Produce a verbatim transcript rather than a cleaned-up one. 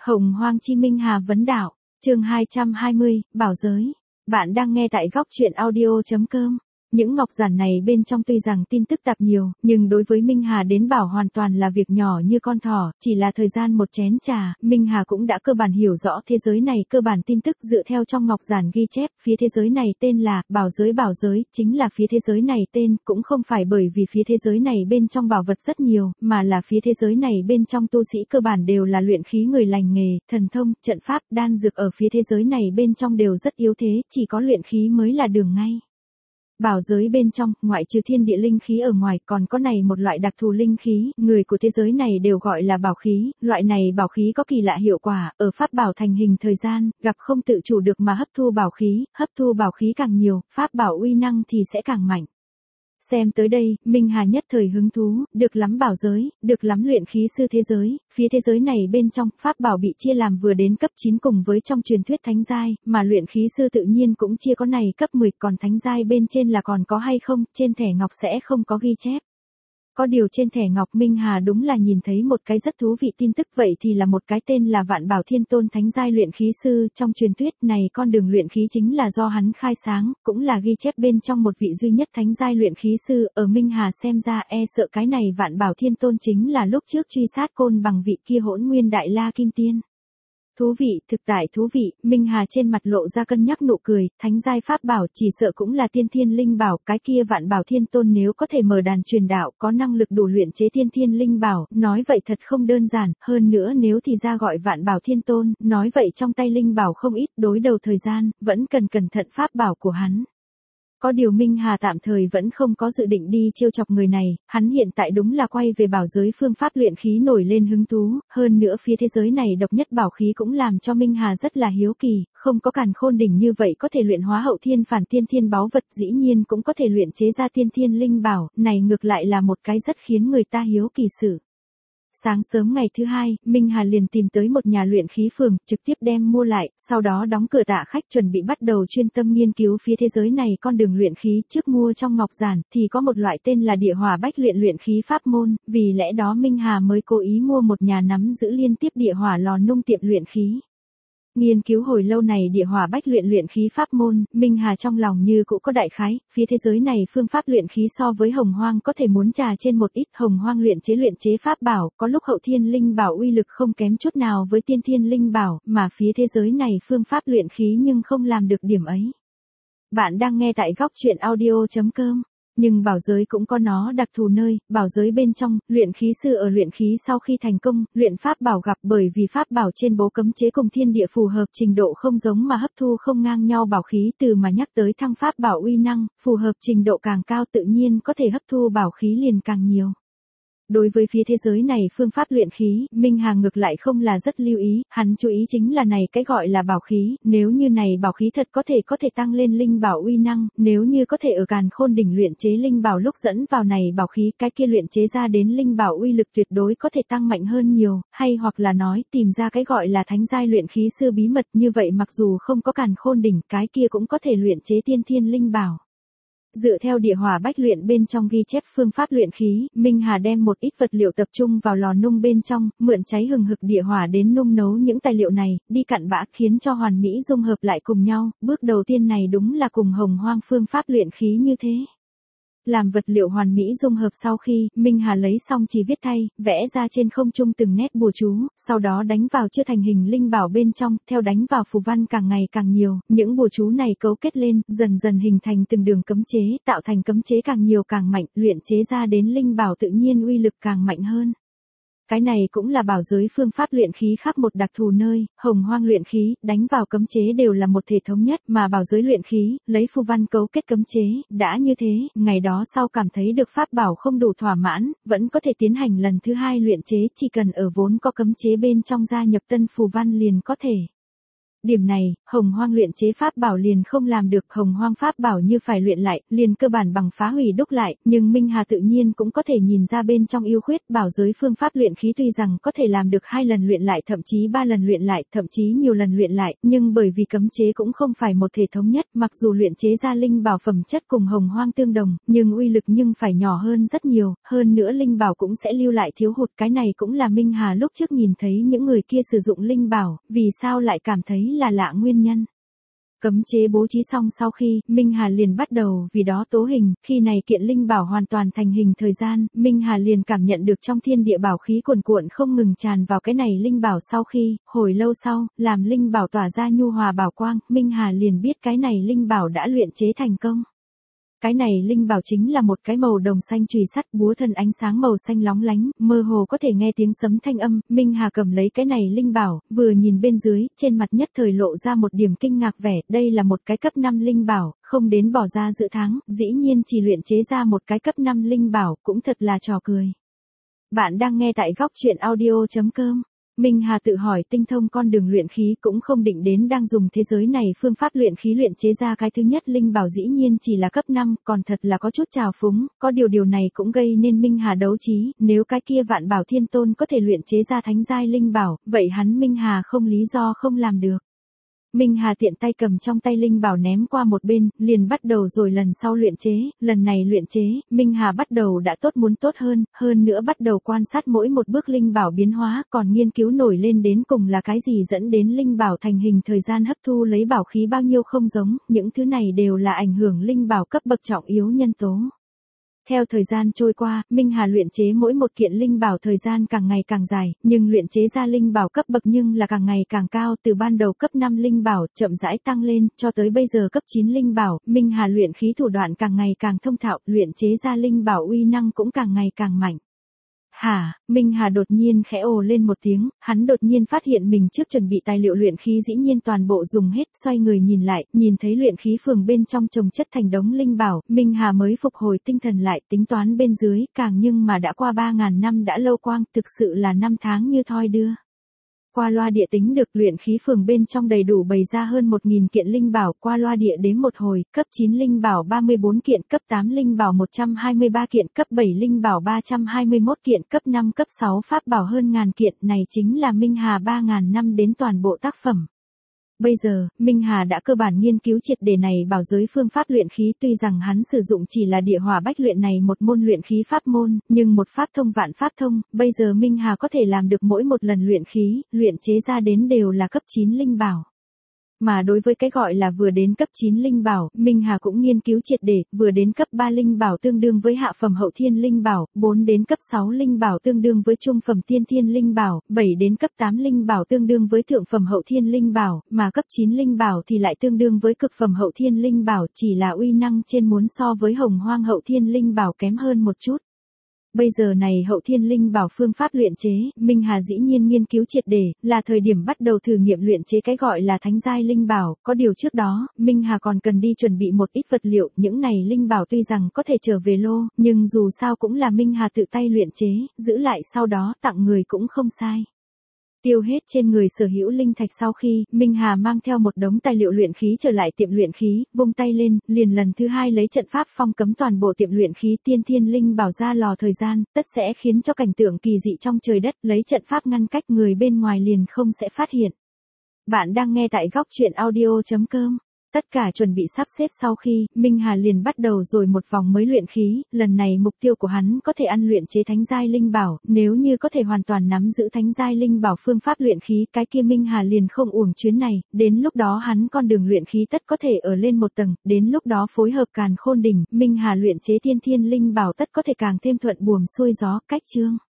Hồng Hoang Chi Minh Hà vấn đạo, chương hai trăm hai mươi, Bảo Giới. Bạn đang nghe tại góc truyện audio.com. Những ngọc giản này bên trong tuy rằng tin tức tạp nhiều, nhưng đối với Minh Hà đến bảo hoàn toàn là việc nhỏ như con thỏ, chỉ là thời gian một chén trà, Minh Hà cũng đã cơ bản hiểu rõ thế giới này. Cơ bản tin tức dựa theo trong ngọc giản ghi chép, phía thế giới này tên là Bảo Giới. Bảo Giới chính là phía thế giới này tên, cũng không phải bởi vì phía thế giới này bên trong bảo vật rất nhiều, mà là phía thế giới này bên trong tu sĩ cơ bản đều là luyện khí người lành nghề, thần thông, trận pháp, đan dược ở phía thế giới này bên trong đều rất yếu thế, chỉ có luyện khí mới là đường ngay. Bảo giới bên trong, ngoại trừ thiên địa linh khí ở ngoài, còn có này một loại đặc thù linh khí, người của thế giới này đều gọi là bảo khí, loại này bảo khí có kỳ lạ hiệu quả, ở pháp bảo thành hình thời gian, gặp không tự chủ được mà hấp thu bảo khí, hấp thu bảo khí càng nhiều, pháp bảo uy năng thì sẽ càng mạnh. Xem tới đây, Minh Hà nhất thời hứng thú, được lắm bảo giới, được lắm luyện khí sư thế giới, phía thế giới này bên trong, pháp bảo bị chia làm vừa đến cấp chín cùng với trong truyền thuyết thánh giai, mà luyện khí sư tự nhiên cũng chia có này cấp mười, còn thánh giai bên trên là còn có hay không, trên thẻ ngọc sẽ không có ghi chép. Có điều trên thẻ ngọc Minh Hà đúng là nhìn thấy một cái rất thú vị tin tức, vậy thì là một cái tên là Vạn Bảo Thiên Tôn thánh giai luyện khí sư, trong truyền thuyết này con đường luyện khí chính là do hắn khai sáng, cũng là ghi chép bên trong một vị duy nhất thánh giai luyện khí sư, ở Minh Hà xem ra e sợ cái này Vạn Bảo Thiên Tôn chính là lúc trước truy sát Côn Bằng vị kia Hỗn Nguyên Đại La Kim Tiên. Thú vị, thực tại thú vị, Minh Hà trên mặt lộ ra cân nhắc nụ cười, thánh giai pháp bảo chỉ sợ cũng là tiên thiên linh bảo, cái kia Vạn Bảo Thiên Tôn nếu có thể mở đàn truyền đạo, có năng lực đủ luyện chế tiên thiên linh bảo, nói vậy thật không đơn giản, hơn nữa nếu thì ra gọi Vạn Bảo Thiên Tôn, nói vậy trong tay linh bảo không ít, đối đầu thời gian, vẫn cần cẩn thận pháp bảo của hắn. Có điều Minh Hà tạm thời vẫn không có dự định đi trêu chọc người này, hắn hiện tại đúng là quay về bảo giới phương pháp luyện khí nổi lên hứng thú, hơn nữa phía thế giới này độc nhất bảo khí cũng làm cho Minh Hà rất là hiếu kỳ, không có càn khôn đỉnh như vậy có thể luyện hóa hậu thiên phản tiên thiên báu vật, dĩ nhiên cũng có thể luyện chế ra tiên thiên linh bảo, này ngược lại là một cái rất khiến người ta hiếu kỳ sự. Sáng sớm ngày thứ hai, Minh Hà liền tìm tới một nhà luyện khí phường, trực tiếp đem mua lại, sau đó đóng cửa tạ khách chuẩn bị bắt đầu chuyên tâm nghiên cứu phía thế giới này con đường luyện khí. Trước mua trong ngọc giản, thì có một loại tên là địa hỏa bách luyện luyện khí pháp môn, vì lẽ đó Minh Hà mới cố ý mua một nhà nắm giữ liên tiếp địa hỏa lò nung tiệm luyện khí. Nghiên cứu hồi lâu này địa hỏa bách luyện luyện khí pháp môn, Minh Hà trong lòng như cũng có đại khái, phía thế giới này phương pháp luyện khí so với Hồng Hoang có thể muốn trà trên một ít. Hồng Hoang luyện chế luyện chế pháp bảo, có lúc hậu thiên linh bảo uy lực không kém chút nào với tiên thiên linh bảo, mà phía thế giới này phương pháp luyện khí nhưng không làm được điểm ấy. Bạn đang nghe tại góc truyện audio.com. Nhưng bảo giới cũng có nó đặc thù nơi, bảo giới bên trong, luyện khí sư ở luyện khí sau khi thành công, luyện pháp bảo gặp bởi vì pháp bảo trên bố cấm chế cùng thiên địa phù hợp trình độ không giống mà hấp thu không ngang nhau bảo khí, từ mà nhắc tới thăng pháp bảo uy năng, phù hợp trình độ càng cao tự nhiên có thể hấp thu bảo khí liền càng nhiều. Đối với phía thế giới này phương pháp luyện khí, Minh Hà ngược lại không là rất lưu ý, hắn chú ý chính là này cái gọi là bảo khí, nếu như này bảo khí thật có thể có thể tăng lên linh bảo uy năng, nếu như có thể ở càn khôn đỉnh luyện chế linh bảo lúc dẫn vào này bảo khí, cái kia luyện chế ra đến linh bảo uy lực tuyệt đối có thể tăng mạnh hơn nhiều, hay hoặc là nói tìm ra cái gọi là thánh giai luyện khí sư bí mật, như vậy mặc dù không có càn khôn đỉnh, cái kia cũng có thể luyện chế tiên thiên linh bảo. Dựa theo địa hỏa bách luyện bên trong ghi chép phương pháp luyện khí, Minh Hà đem một ít vật liệu tập trung vào lò nung bên trong, mượn cháy hừng hực địa hỏa đến nung nấu những tài liệu này, đi cặn bã khiến cho hoàn mỹ dung hợp lại cùng nhau. Bước đầu tiên này đúng là cùng Hồng Hoang phương pháp luyện khí như thế. Làm vật liệu hoàn mỹ dung hợp sau khi, Minh Hà lấy xong chỉ viết thay, vẽ ra trên không trung từng nét bùa chú, sau đó đánh vào chưa thành hình linh bảo bên trong, theo đánh vào phù văn càng ngày càng nhiều, những bùa chú này cấu kết lên, dần dần hình thành từng đường cấm chế, tạo thành cấm chế càng nhiều càng mạnh, luyện chế ra đến linh bảo tự nhiên uy lực càng mạnh hơn. Cái này cũng là bảo giới phương pháp luyện khí khác một đặc thù nơi, Hồng Hoang luyện khí, đánh vào cấm chế đều là một thể thống nhất, mà bảo giới luyện khí, lấy phù văn cấu kết cấm chế, đã như thế, ngày đó sau cảm thấy được pháp bảo không đủ thỏa mãn, vẫn có thể tiến hành lần thứ hai luyện chế, chỉ cần ở vốn có cấm chế bên trong gia nhập tân phù văn liền có thể. Điểm này, Hồng Hoang luyện chế pháp bảo liền không làm được, Hồng Hoang pháp bảo như phải luyện lại, liền cơ bản bằng phá hủy đúc lại, nhưng Minh Hà tự nhiên cũng có thể nhìn ra bên trong ưu khuyết, bảo giới phương pháp luyện khí tuy rằng có thể làm được hai lần luyện lại thậm chí ba lần luyện lại, thậm chí nhiều lần luyện lại, nhưng bởi vì cấm chế cũng không phải một thể thống nhất, mặc dù luyện chế ra linh bảo phẩm chất cùng Hồng Hoang tương đồng, nhưng uy lực nhưng phải nhỏ hơn rất nhiều, hơn nữa linh bảo cũng sẽ lưu lại thiếu hụt, cái này cũng là Minh Hà lúc trước nhìn thấy những người kia sử dụng linh bảo, vì sao lại cảm thấy là lạ nguyên nhân. Cấm chế bố trí xong sau khi, Minh Hà liền bắt đầu vì đó tố hình, khi này kiện linh bảo hoàn toàn thành hình thời gian, Minh Hà liền cảm nhận được trong thiên địa bảo khí cuồn cuộn không ngừng tràn vào cái này linh bảo sau khi, hồi lâu sau, làm linh bảo tỏa ra nhu hòa bảo quang, Minh Hà liền biết cái này linh bảo đã luyện chế thành công. Cái này linh bảo chính là một cái màu đồng xanh chùy sắt, búa thân ánh sáng màu xanh lóng lánh, mơ hồ có thể nghe tiếng sấm thanh âm, Minh Hà cầm lấy cái này linh bảo, vừa nhìn bên dưới, trên mặt nhất thời lộ ra một điểm kinh ngạc vẻ, đây là một cái cấp năm linh bảo, không đến bỏ ra dự tháng, dĩ nhiên chỉ luyện chế ra một cái cấp năm linh bảo, cũng thật là trò cười. Bạn đang nghe tại góc truyện audio chấm com. Minh Hà tự hỏi tinh thông con đường luyện khí cũng không định đến đang dùng thế giới này phương pháp luyện khí luyện chế ra cái thứ nhất linh bảo dĩ nhiên chỉ là cấp năm, còn thật là có chút trào phúng, có điều điều này cũng gây nên Minh Hà đấu trí, nếu cái kia Vạn Bảo Thiên Tôn có thể luyện chế ra thánh giai linh bảo, vậy hắn Minh Hà không lý do không làm được. Minh Hà tiện tay cầm trong tay linh bảo ném qua một bên, liền bắt đầu rồi lần sau luyện chế, lần này luyện chế, Minh Hà bắt đầu đã tốt muốn tốt hơn, hơn nữa bắt đầu quan sát mỗi một bước linh bảo biến hóa, còn nghiên cứu nổi lên đến cùng là cái gì dẫn đến linh bảo thành hình thời gian hấp thu lấy bảo khí bao nhiêu không giống, những thứ này đều là ảnh hưởng linh bảo cấp bậc trọng yếu nhân tố. Theo thời gian trôi qua, Minh Hà luyện chế mỗi một kiện linh bảo thời gian càng ngày càng dài, nhưng luyện chế ra linh bảo cấp bậc nhưng là càng ngày càng cao, từ ban đầu cấp năm linh bảo chậm rãi tăng lên, cho tới bây giờ cấp chín linh bảo, Minh Hà luyện khí thủ đoạn càng ngày càng thông thạo, luyện chế ra linh bảo uy năng cũng càng ngày càng mạnh. Hả, Minh Hà đột nhiên khẽ ồ lên một tiếng, hắn đột nhiên phát hiện mình trước chuẩn bị tài liệu luyện khí dĩ nhiên toàn bộ dùng hết, xoay người nhìn lại, nhìn thấy luyện khí phường bên trong chồng chất thành đống linh bảo, Minh Hà mới phục hồi tinh thần lại, tính toán bên dưới, càng nhưng mà đã qua ba ngàn năm đã lâu quang, thực sự là năm tháng như thoi đưa. Qua loa địa tính được luyện khí phường bên trong đầy đủ bày ra hơn một nghìn kiện linh bảo, qua loa địa đếm một hồi, cấp chín linh bảo ba mươi bốn kiện, cấp tám linh bảo một trăm hai mươi ba kiện, cấp bảy linh bảo ba trăm hai mươi mốt kiện, cấp năm cấp sáu pháp bảo hơn ngàn kiện, này chính là Minh Hà ba ngàn năm đến toàn bộ tác phẩm. Bây giờ, Minh Hà đã cơ bản nghiên cứu triệt để này bảo giới phương pháp luyện khí, tuy rằng hắn sử dụng chỉ là địa hỏa bách luyện này một môn luyện khí pháp môn, nhưng một pháp thông vạn pháp thông, bây giờ Minh Hà có thể làm được mỗi một lần luyện khí, luyện chế ra đến đều là cấp chín linh bảo. Mà đối với cái gọi là vừa đến cấp chín linh bảo, Minh Hà cũng nghiên cứu triệt để, vừa đến cấp ba linh bảo tương đương với hạ phẩm hậu thiên linh bảo, bốn đến cấp sáu linh bảo tương đương với trung phẩm tiên thiên linh bảo, bảy đến cấp tám linh bảo tương đương với thượng phẩm hậu thiên linh bảo, mà cấp chín linh bảo thì lại tương đương với cực phẩm hậu thiên linh bảo, chỉ là uy năng trên muốn so với Hồng Hoang hậu thiên linh bảo kém hơn một chút. Bây giờ này hậu thiên linh bảo phương pháp luyện chế, Minh Hà dĩ nhiên nghiên cứu triệt để, là thời điểm bắt đầu thử nghiệm luyện chế cái gọi là thánh giai linh bảo, có điều trước đó, Minh Hà còn cần đi chuẩn bị một ít vật liệu, những này linh bảo tuy rằng có thể trở về lô, nhưng dù sao cũng là Minh Hà tự tay luyện chế, giữ lại sau đó tặng người cũng không sai. Tiêu hết trên người sở hữu linh thạch sau khi, Minh Hà mang theo một đống tài liệu luyện khí trở lại tiệm luyện khí, vung tay lên, liền lần thứ hai lấy trận pháp phong cấm toàn bộ tiệm luyện khí tiên thiên linh bảo ra lò thời gian, tất sẽ khiến cho cảnh tượng kỳ dị trong trời đất, lấy trận pháp ngăn cách người bên ngoài liền không sẽ phát hiện. Bạn đang nghe tại góc truyện audio chấm com. Tất cả chuẩn bị sắp xếp sau khi, Minh Hà liền bắt đầu rồi một vòng mới luyện khí, lần này mục tiêu của hắn có thể ăn luyện chế thánh giai linh bảo, nếu như có thể hoàn toàn nắm giữ thánh giai linh bảo phương pháp luyện khí, cái kia Minh Hà liền không uổng chuyến này, đến lúc đó hắn con đường luyện khí tất có thể ở lên một tầng, đến lúc đó phối hợp càn khôn đỉnh, Minh Hà luyện chế tiên thiên linh bảo tất có thể càng thêm thuận buồm xuôi gió, cách chương.